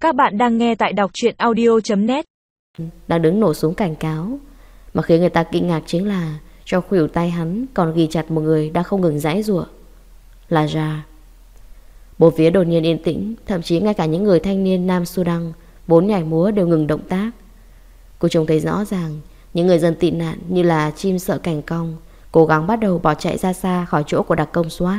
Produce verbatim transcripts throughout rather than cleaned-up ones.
Các bạn đang nghe tại đọc truyện audio chấm net. Đang đứng nổ súng cảnh cáo. Mà khiến người ta kinh ngạc chính là trong khuỷu tay hắn còn ghi chặt một người đang không ngừng giãy giụa. Là Ra. Bốn phía đột nhiên yên tĩnh. Thậm chí ngay cả những người thanh niên Nam Sudan vốn nhảy múa đều ngừng động tác. Cô trông thấy rõ ràng những người dân tị nạn như là chim sợ cảnh cong cố gắng bắt đầu bỏ chạy ra xa khỏi chỗ của đặc công SWAT.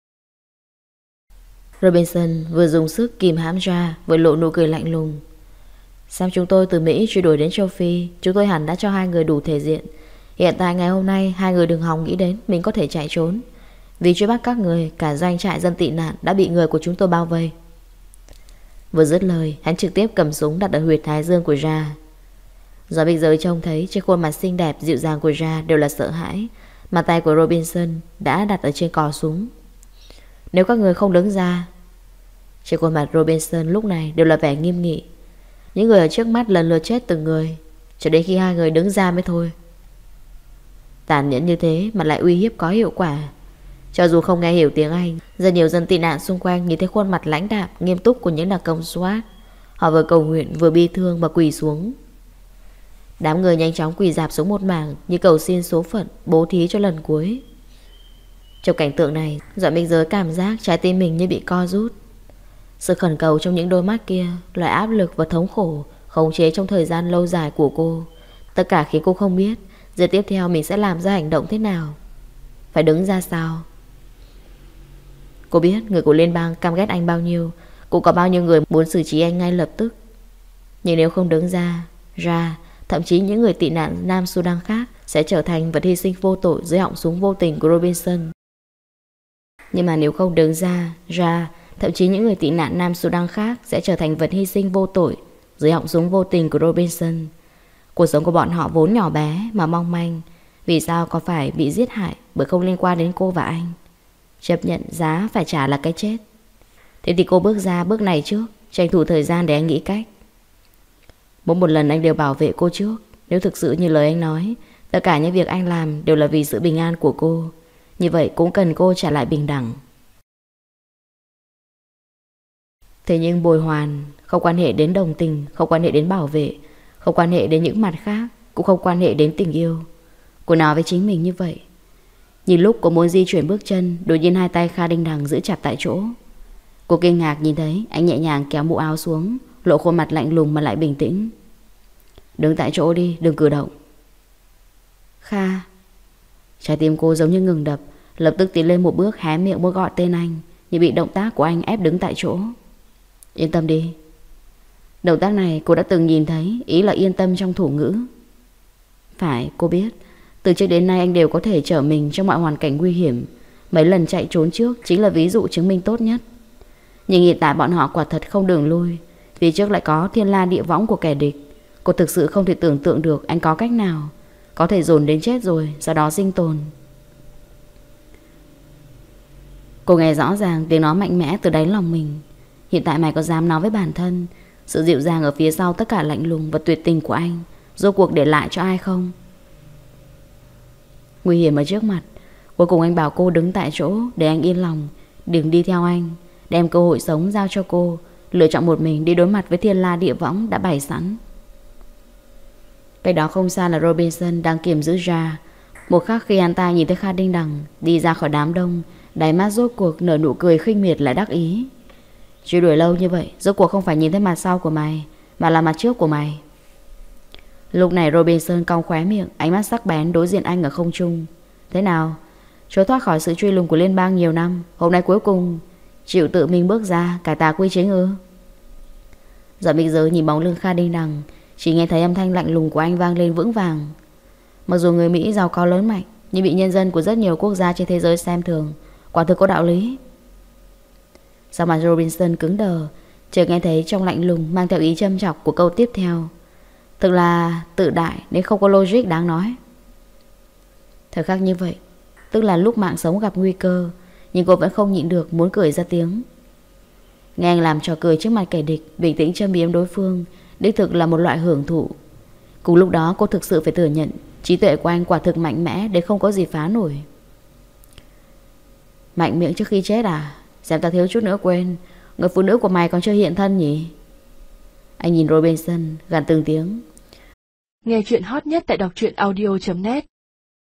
Robinson vừa dùng sức kìm hãm Ra, vừa lộ nụ cười lạnh lùng. Xem chúng tôi từ Mỹ truy đuổi đến châu Phi, chúng tôi hẳn đã cho hai người đủ thể diện. Hiện tại ngày hôm nay hai người đừng hòng nghĩ đến mình có thể chạy trốn. Vì truy bắt các người, cả doanh trại dân tị nạn đã bị người của chúng tôi bao vây. Vừa dứt lời, hắn trực tiếp cầm súng đặt ở huyệt thái dương của Ra. Do bây giờ trông thấy trên khuôn mặt xinh đẹp dịu dàng của Ra đều là sợ hãi, mà tay của Robinson đã đặt ở trên cò súng. Nếu các người không đứng ra. Trên khuôn mặt Robinson lúc này đều là vẻ nghiêm nghị. Những người ở trước mắt lần lượt chết từng người, cho đến khi hai người đứng ra mới thôi. Tàn nhẫn như thế mà lại uy hiếp có hiệu quả. Cho dù không nghe hiểu tiếng Anh, rất nhiều dân tị nạn xung quanh nhìn thấy khuôn mặt lãnh đạm nghiêm túc của những đặc công SWAT. Họ vừa cầu nguyện vừa bi thương mà quỳ xuống. Đám người nhanh chóng quỳ rạp xuống một mảng như cầu xin số phận bố thí cho lần cuối. Trong cảnh tượng này, Doãn Minh Giới cảm giác trái tim mình như bị co rút. Sự khẩn cầu trong những đôi mắt kia, loại áp lực và thống khổ khống chế trong thời gian lâu dài của cô, tất cả khiến cô không biết giờ tiếp theo mình sẽ làm ra hành động thế nào. Phải đứng ra sao? Cô biết người của liên bang căm ghét anh bao nhiêu, cũng có bao nhiêu người muốn xử trí anh ngay lập tức. Nhưng nếu không đứng ra, Ra, thậm chí những người tị nạn Nam Sudan khác sẽ trở thành vật hy sinh vô tội dưới họng súng vô tình của Robinson. Nhưng mà nếu không đứng ra, Ra, thậm chí những người tị nạn Nam Sudan khác sẽ trở thành vật hy sinh vô tội dưới họng súng vô tình của Robinson. Cuộc sống của bọn họ vốn nhỏ bé mà mong manh, vì sao có phải bị giết hại bởi không liên quan đến cô và anh? Chấp nhận giá phải trả là cái chết. Thế thì cô bước ra bước này trước, tranh thủ thời gian để anh nghĩ cách. Mỗi một lần anh đều bảo vệ cô trước. Nếu thực sự như lời anh nói, tất cả những việc anh làm đều là vì sự bình an của cô, như vậy cũng cần cô trả lại bình đẳng. Thế nhưng bồi hoàn không quan hệ đến đồng tình, không quan hệ đến bảo vệ, không quan hệ đến những mặt khác, cũng không quan hệ đến tình yêu. Cô nói với chính mình như vậy. Nhìn lúc cô muốn di chuyển bước chân, đột nhiên hai tay Kha Đinh Đằng giữ chặt tại chỗ. Cô kinh ngạc nhìn thấy anh nhẹ nhàng kéo mũ áo xuống, lộ khuôn mặt lạnh lùng mà lại bình tĩnh. Đứng tại chỗ đi, đừng cử động. Kha. Trái tim cô giống như ngừng đập, lập tức tiến lên một bước hé miệng muốn gọi tên anh, nhưng bị động tác của anh ép đứng tại chỗ. Yên tâm đi. Động tác này cô đã từng nhìn thấy, ý là yên tâm trong thủ ngữ. Phải, cô biết từ trước đến nay anh đều có thể chở mình trong mọi hoàn cảnh nguy hiểm. Mấy lần chạy trốn trước chính là ví dụ chứng minh tốt nhất. Nhưng hiện tại bọn họ quả thật không đường lui. Vì trước lại có thiên la địa võng của kẻ địch. Cô thực sự không thể tưởng tượng được anh có cách nào có thể dồn đến chết rồi sau đó sinh tồn. Cô nghe rõ ràng tiếng nói mạnh mẽ từ đáy lòng mình. Hiện tại mày có dám nói với bản thân sự dịu dàng ở phía sau tất cả lạnh lùng và tuyệt tình của anh rốt cuộc để lại cho ai không? Nguy hiểm ở trước mặt, cuối cùng anh bảo cô đứng tại chỗ để anh yên lòng, đừng đi theo anh, đem cơ hội sống giao cho cô, lựa chọn một mình đi đối mặt với thiên la địa võng đã bày sẵn. Cách đó không xa là Robinson đang kiềm giữ Ra. Một khắc khi anh ta nhìn thấy Kha Đinh Đằng đi ra khỏi đám đông, đáy mắt rốt cuộc nở nụ cười khinh miệt lại đắc ý. Truy đuổi lâu như vậy, rốt cuộc không phải nhìn thấy mặt sau của mày, mà là mặt trước của mày. Lúc này Robinson cong khóe miệng, ánh mắt sắc bén đối diện anh ở không trung. Thế nào? Trốn thoát khỏi sự truy lùng của liên bang nhiều năm, hôm nay cuối cùng chịu tự mình bước ra cải tà quy chính ư? Doãn Minh Giới nhìn bóng lưng Kha Đinh Đằng, chỉ nghe thấy âm thanh lạnh lùng của anh vang lên vững vàng. Mặc dù người Mỹ giàu có lớn mạnh, nhưng bị nhân dân của rất nhiều quốc gia trên thế giới xem thường, quả thực có đạo lý. Sao mà Robinson cứng đờ, chợt nghe thấy trong lạnh lùng mang theo ý châm chọc của câu tiếp theo. Thực là tự đại nên không có logic đáng nói. Thời khắc như vậy, tức là lúc mạng sống gặp nguy cơ, nhưng cô vẫn không nhịn được muốn cười ra tiếng. Nghe anh làm trò cười trước mặt kẻ địch, bình tĩnh châm biếm đối phương, đích thực là một loại hưởng thụ. Cùng lúc đó cô thực sự phải thừa nhận trí tuệ của anh quả thực mạnh mẽ đến không có gì phá nổi. Mạnh miệng trước khi chết à? Xem ta thiếu chút nữa quên, người phụ nữ của mày còn chưa hiện thân nhỉ? Anh nhìn Robinson, gằn từng tiếng. Nghe chuyện hot nhất tại đọc truyện audio chấm net.